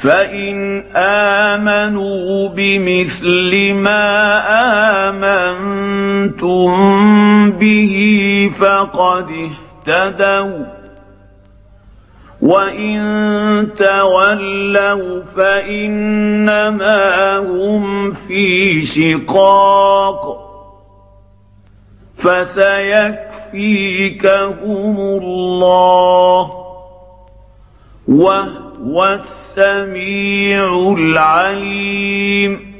فإن آمنوا بمثل ما آمنتم به فقد اهتدوا، وإن تولوا فإنما هم في شقاق، فسيكفيكهم الله وهو السميع العليم.